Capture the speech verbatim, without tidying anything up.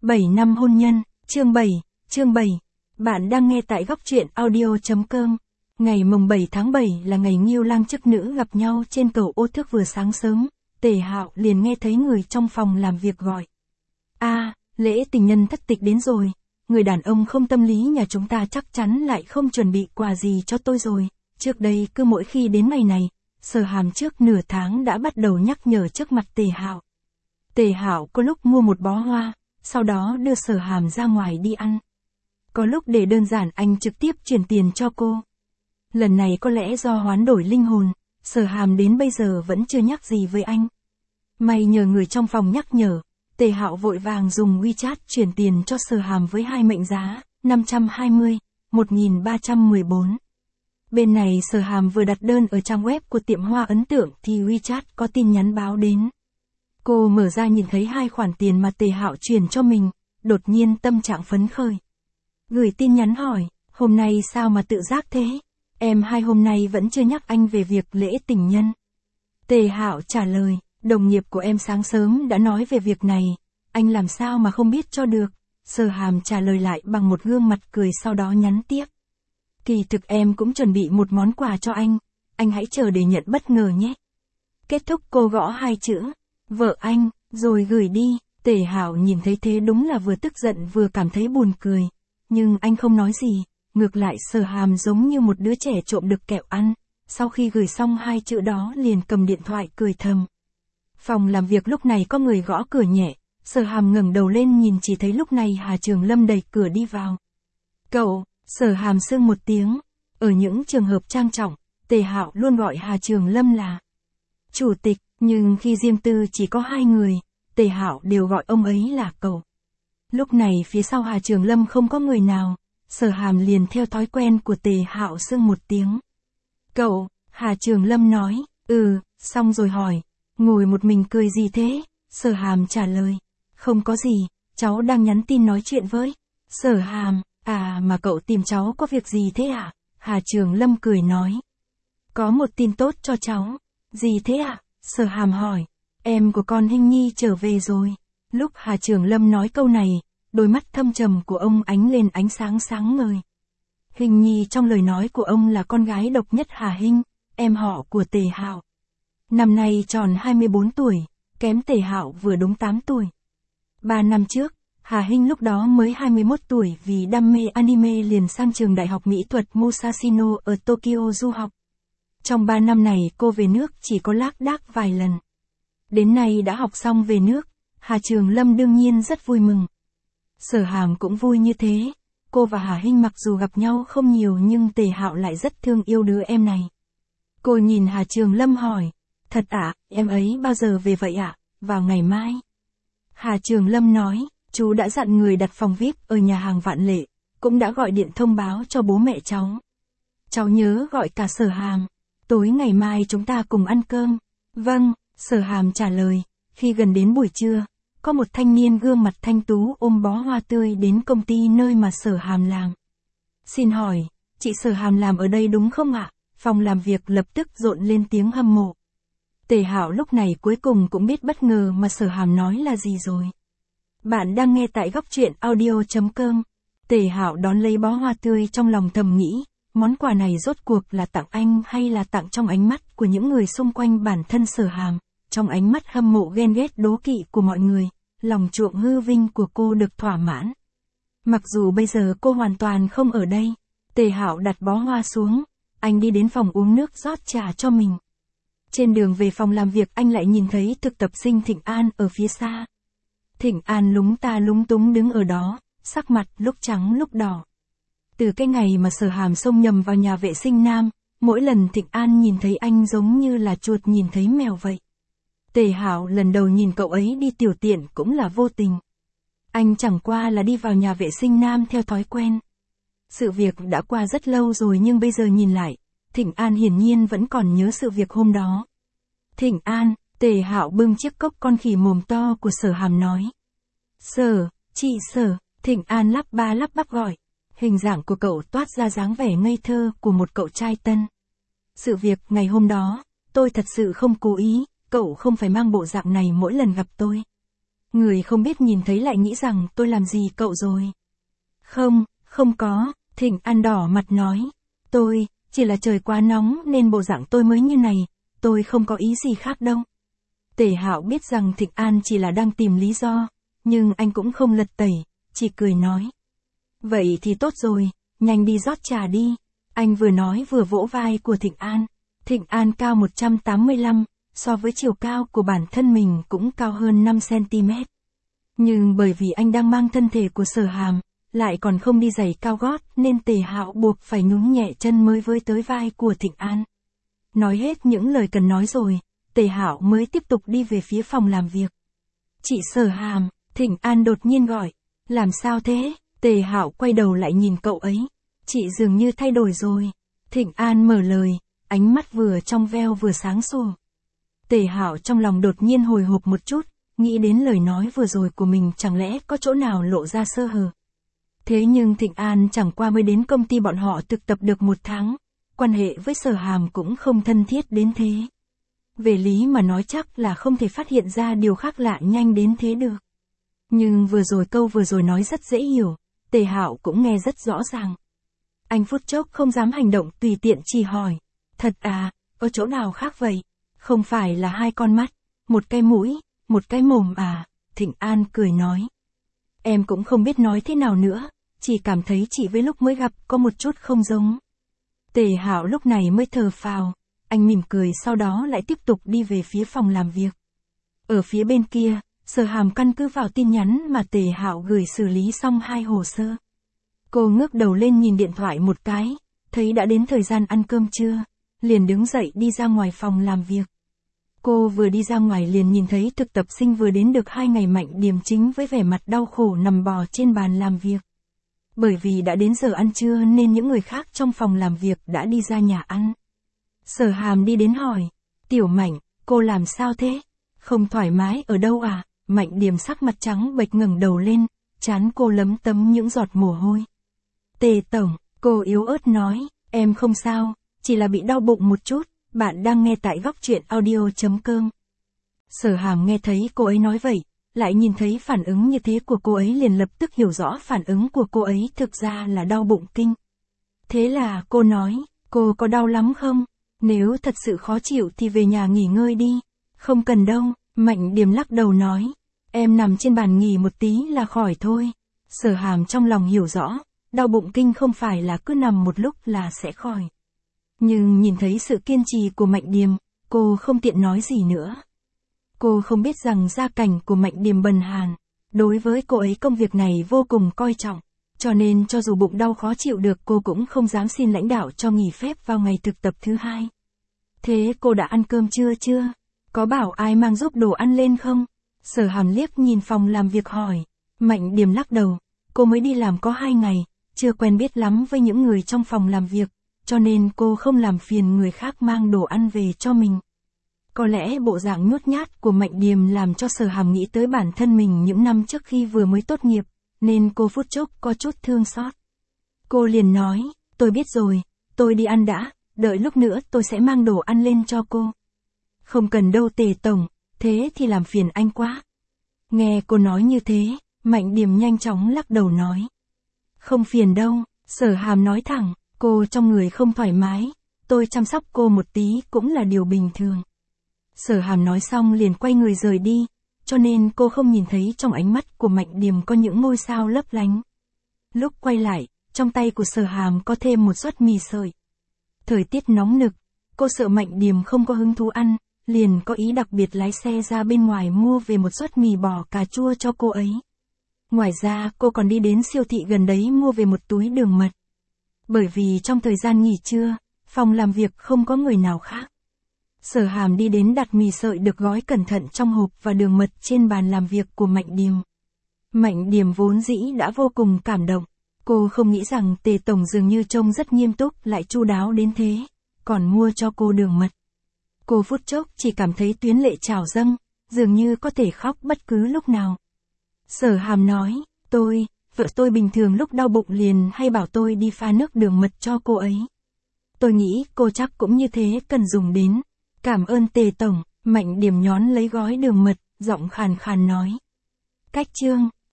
bảy năm hôn nhân, chương bảy, chương bảy. Bạn đang nghe tại góc truyện audio chấm com. Ngày mùng bảy tháng bảy là ngày Ngưu Lang chức nữ gặp nhau trên cầu Ô Thước. Vừa sáng sớm, Tề Hạo liền nghe thấy người trong phòng làm việc gọi. A, lễ tình nhân thất tịch đến rồi, người đàn ông không tâm lý nhà chúng ta chắc chắn lại không chuẩn bị quà gì cho tôi rồi. Trước đây cứ mỗi khi đến ngày này, Sở Hàm trước nửa tháng đã bắt đầu nhắc nhở trước mặt Tề Hạo. Tề Hạo có lúc mua một bó hoa, sau đó đưa Sở Hàm ra ngoài đi ăn. Có lúc để đơn giản anh trực tiếp chuyển tiền cho cô. Lần này có lẽ do hoán đổi linh hồn, Sở Hàm đến bây giờ vẫn chưa nhắc gì với anh. May nhờ người trong phòng nhắc nhở, Tề Hạo vội vàng dùng WeChat chuyển tiền cho Sở Hàm với hai mệnh giá, năm trăm hai mươi, một nghìn ba trăm mười bốn. Bên này Sở Hàm vừa đặt đơn ở trang web của tiệm hoa ấn tượng thì WeChat có tin nhắn báo đến. Cô mở ra nhìn thấy hai khoản tiền mà Tề Hạo chuyển cho mình, đột nhiên tâm trạng phấn khởi. Gửi tin nhắn hỏi, hôm nay sao mà tự giác thế? Em hai hôm nay vẫn chưa nhắc anh về việc lễ tình nhân. Tề Hạo trả lời, đồng nghiệp của em sáng sớm đã nói về việc này, anh làm sao mà không biết cho được. Sở Hàm trả lời lại bằng một gương mặt cười sau đó nhắn tiếp. Kỳ thực em cũng chuẩn bị một món quà cho anh, anh hãy chờ để nhận bất ngờ nhé. Kết thúc cô gõ hai chữ, vợ anh, rồi gửi đi. Tề Hạo nhìn thấy thế đúng là vừa tức giận vừa cảm thấy buồn cười. Nhưng anh không nói gì, ngược lại Sở Hàm giống như một đứa trẻ trộm được kẹo ăn. Sau khi gửi xong hai chữ đó liền cầm điện thoại cười thầm. Phòng làm việc lúc này có người gõ cửa nhẹ, Sở Hàm ngẩng đầu lên nhìn chỉ thấy lúc này Hà Trường Lâm đẩy cửa đi vào. Cậu, Sở Hàm sương một tiếng. Ở những trường hợp trang trọng, Tề Hạo luôn gọi Hà Trường Lâm là chủ tịch, nhưng khi riêng tư chỉ có hai người, Tề Hạo đều gọi ông ấy là cậu. Lúc này phía sau Hà Trường Lâm không có người nào, Sở Hàm liền theo thói quen của Tề Hạo sương một tiếng. Cậu, Hà Trường Lâm nói, ừ, xong rồi hỏi, ngồi một mình cười gì thế? Sở Hàm trả lời, không có gì, cháu đang nhắn tin nói chuyện với. Sở Hàm, à mà cậu tìm cháu có việc gì thế ạ? À? Hà Trường Lâm cười nói, có một tin tốt cho cháu. Gì thế ạ? À? Sở Hàm hỏi, em của con Hinh Nhi trở về rồi. Lúc Hà Trường Lâm nói câu này, đôi mắt thâm trầm của ông ánh lên ánh sáng sáng ngời. Hinh Nhi trong lời nói của ông là con gái độc nhất Hà Hinh, em họ của Tề Hạo. Năm nay tròn hai mươi bốn tuổi, kém Tề Hạo vừa đúng tám tuổi. Ba năm trước, Hà Hinh lúc đó mới hai mươi mốt tuổi vì đam mê anime liền sang trường đại học mỹ thuật Musashino ở Tokyo du học. Trong ba năm này cô về nước chỉ có lác đác vài lần. Đến nay đã học xong về nước, Hà Trường Lâm đương nhiên rất vui mừng. Sở Hàm cũng vui như thế. Cô và Hà Hinh mặc dù gặp nhau không nhiều nhưng Tề Hạo lại rất thương yêu đứa em này. Cô nhìn Hà Trường Lâm hỏi, thật ạ, à, em ấy bao giờ về vậy ạ? À? Vào ngày mai. Hà Trường Lâm nói, chú đã dặn người đặt phòng vi ai pi ở nhà hàng Vạn Lệ, cũng đã gọi điện thông báo cho bố mẹ cháu. Cháu nhớ gọi cả Sở Hàm, tối ngày mai chúng ta cùng ăn cơm. Vâng, Sở Hàm trả lời. Khi gần đến buổi trưa, có một thanh niên gương mặt thanh tú ôm bó hoa tươi đến công ty nơi mà Sở Hàm làm. Xin hỏi, chị Sở Hàm làm ở đây đúng không ạ? Phòng làm việc lập tức rộn lên tiếng hâm mộ. Tề Hạo lúc này cuối cùng cũng biết bất ngờ mà Sở Hàm nói là gì rồi. Bạn đang nghe tại góc truyện audio chấm com. Tề Hạo đón lấy bó hoa tươi trong lòng thầm nghĩ, món quà này rốt cuộc là tặng anh hay là tặng trong ánh mắt của những người xung quanh bản thân Sở Hàm, trong ánh mắt hâm mộ ghen ghét đố kỵ của mọi người, lòng chuộng hư vinh của cô được thỏa mãn. Mặc dù bây giờ cô hoàn toàn không ở đây, Tề Hạo đặt bó hoa xuống, anh đi đến phòng uống nước rót trà cho mình. Trên đường về phòng làm việc anh lại nhìn thấy thực tập sinh Thịnh An ở phía xa. Thịnh An lúng ta lúng túng đứng ở đó, sắc mặt lúc trắng lúc đỏ. Từ cái ngày mà Sở Hàm xông nhầm vào nhà vệ sinh nam, mỗi lần Thịnh An nhìn thấy anh giống như là chuột nhìn thấy mèo vậy. Tề Hạo lần đầu nhìn cậu ấy đi tiểu tiện cũng là vô tình. Anh chẳng qua là đi vào nhà vệ sinh nam theo thói quen. Sự việc đã qua rất lâu rồi nhưng bây giờ nhìn lại, Thịnh An hiển nhiên vẫn còn nhớ sự việc hôm đó. Thịnh An, Tề Hạo bưng chiếc cốc con khỉ mồm to của Sở Hàm nói. Sở, chị Sở, Thịnh An lắp ba lắp bắp gọi. Hình dạng của cậu toát ra dáng vẻ ngây thơ của một cậu trai tân. Sự việc ngày hôm đó, tôi thật sự không cố ý, cậu không phải mang bộ dạng này mỗi lần gặp tôi. Người không biết nhìn thấy lại nghĩ rằng tôi làm gì cậu rồi. Không, không có, Thịnh An đỏ mặt nói. Tôi, chỉ là trời quá nóng nên bộ dạng tôi mới như này, tôi không có ý gì khác đâu. Tề Hạo biết rằng Thịnh An chỉ là đang tìm lý do, nhưng anh cũng không lật tẩy, chỉ cười nói. Vậy thì tốt rồi, nhanh đi rót trà đi. Anh vừa nói vừa vỗ vai của Thịnh An. Thịnh An cao một trăm tám mươi lăm, so với chiều cao của bản thân mình cũng cao hơn năm xăng ti mét. Nhưng bởi vì anh đang mang thân thể của Sở Hàm, lại còn không đi giày cao gót nên Tề Hạo buộc phải nhún nhẹ chân mới với tới vai của Thịnh An. Nói hết những lời cần nói rồi, Tề Hạo mới tiếp tục đi về phía phòng làm việc. Chị Sở Hàm, Thịnh An đột nhiên gọi. Làm sao thế? Tề Hạo quay đầu lại nhìn cậu ấy. Chị dường như thay đổi rồi. Thịnh An mở lời, ánh mắt vừa trong veo vừa sáng sủa. Tề Hạo trong lòng đột nhiên hồi hộp một chút, nghĩ đến lời nói vừa rồi của mình chẳng lẽ có chỗ nào lộ ra sơ hở. Thế nhưng Thịnh An chẳng qua mới đến công ty bọn họ thực tập được một tháng, quan hệ với Sở Hàm cũng không thân thiết đến thế. Về lý mà nói chắc là không thể phát hiện ra điều khác lạ nhanh đến thế được. Nhưng vừa rồi câu vừa rồi nói rất dễ hiểu, Tề Hạo cũng nghe rất rõ ràng. Anh phút chốc không dám hành động tùy tiện chỉ hỏi. Thật à, có chỗ nào khác vậy? Không phải là hai con mắt, một cái mũi, một cái mồm à? Thịnh An cười nói. Em cũng không biết nói thế nào nữa, chỉ cảm thấy chị với lúc mới gặp có một chút không giống. Tề Hạo lúc này mới thở phào, anh mỉm cười sau đó lại tiếp tục đi về phía phòng làm việc. Ở phía bên kia, Sở Hàm căn cứ vào tin nhắn mà Tề Hạo gửi xử lý xong hai hồ sơ. Cô ngước đầu lên nhìn điện thoại một cái, thấy đã đến thời gian ăn cơm trưa, liền đứng dậy đi ra ngoài phòng làm việc. Cô vừa đi ra ngoài liền nhìn thấy thực tập sinh vừa đến được hai ngày Mạnh Điềm chính với vẻ mặt đau khổ nằm bò trên bàn làm việc. Bởi vì đã đến giờ ăn trưa nên những người khác trong phòng làm việc đã đi ra nhà ăn. Sở Hàm đi đến hỏi, Tiểu Mạnh, cô làm sao thế? Không thoải mái ở đâu à? Mạnh Điềm sắc mặt trắng bệch ngẩng đầu lên, trán cô lấm tấm những giọt mồ hôi. Tề Tổng, cô yếu ớt nói, em không sao, chỉ là bị đau bụng một chút, bạn đang nghe tại góc truyện audio chấm com. Sở Hàm nghe thấy cô ấy nói vậy, lại nhìn thấy phản ứng như thế của cô ấy liền lập tức hiểu rõ phản ứng của cô ấy thực ra là đau bụng kinh. Thế là cô nói, cô có đau lắm không? Nếu thật sự khó chịu thì về nhà nghỉ ngơi đi. Không cần đâu, Mạnh Điềm lắc đầu nói, em nằm trên bàn nghỉ một tí là khỏi thôi. Sở Hàm trong lòng hiểu rõ, đau bụng kinh không phải là cứ nằm một lúc là sẽ khỏi. Nhưng nhìn thấy sự kiên trì của Mạnh Điềm, cô không tiện nói gì nữa. Cô không biết rằng gia cảnh của Mạnh Điềm bần hàn, đối với cô ấy công việc này vô cùng coi trọng, cho nên cho dù bụng đau khó chịu được cô cũng không dám xin lãnh đạo cho nghỉ phép vào ngày thực tập thứ hai. Thế cô đã ăn cơm trưa chưa? Có bảo ai mang giúp đồ ăn lên không? Sở Hàm liếc nhìn phòng làm việc hỏi. Mạnh Điềm lắc đầu, cô mới đi làm có hai ngày, chưa quen biết lắm với những người trong phòng làm việc, cho nên cô không làm phiền người khác mang đồ ăn về cho mình. Có lẽ bộ dạng nhút nhát của Mạnh Điềm làm cho Sở Hàm nghĩ tới bản thân mình những năm trước khi vừa mới tốt nghiệp, nên cô phút chốc có chút thương xót. Cô liền nói, tôi biết rồi, tôi đi ăn đã, đợi lúc nữa tôi sẽ mang đồ ăn lên cho cô. Không cần đâu Tề Tổng, thế thì làm phiền anh quá. Nghe cô nói như thế, Mạnh Điềm nhanh chóng lắc đầu nói. Không phiền đâu, Sở Hàm nói thẳng, cô trong người không thoải mái, tôi chăm sóc cô một tí cũng là điều bình thường. Sở Hàm nói xong liền quay người rời đi, cho nên cô không nhìn thấy trong ánh mắt của Mạnh Điềm có những ngôi sao lấp lánh. Lúc quay lại, trong tay của Sở Hàm có thêm một suất mì sợi. Thời tiết nóng nực, cô sợ Mạnh Điềm không có hứng thú ăn, liền có ý đặc biệt lái xe ra bên ngoài mua về một suất mì bò cà chua cho cô ấy. Ngoài ra cô còn đi đến siêu thị gần đấy mua về một túi đường mật. Bởi vì trong thời gian nghỉ trưa, phòng làm việc không có người nào khác. Sở Hàm đi đến đặt mì sợi được gói cẩn thận trong hộp và đường mật trên bàn làm việc của Mạnh Điềm. Mạnh Điềm vốn dĩ đã vô cùng cảm động. Cô không nghĩ rằng Tề Tổng dường như trông rất nghiêm túc lại chu đáo đến thế, còn mua cho cô đường mật. Cô phút chốc chỉ cảm thấy tuyến lệ trào dâng, dường như có thể khóc bất cứ lúc nào. Sở Hàm nói, tôi, vợ tôi bình thường lúc đau bụng liền hay bảo tôi đi pha nước đường mật cho cô ấy. Tôi nghĩ cô chắc cũng như thế cần dùng đến. Cảm ơn Tề Tổng, Mạnh Điềm nhón lấy gói đường mật, giọng khàn khàn nói. Cách chương